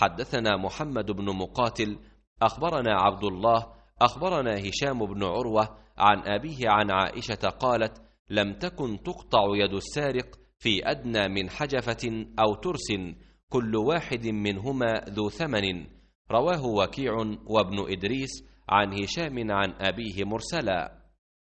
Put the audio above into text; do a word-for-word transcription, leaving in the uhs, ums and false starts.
حدثنا محمد بن مقاتل أخبرنا عبد الله أخبرنا هشام بن عروة عن أبيه عن عائشة قالت: لم تكن تقطع يد السارق في أدنى من حجفة أو ترس، كل واحد منهما ذو ثمن. رواه وكيع وابن إدريس عن هشام عن أبيه مرسلا.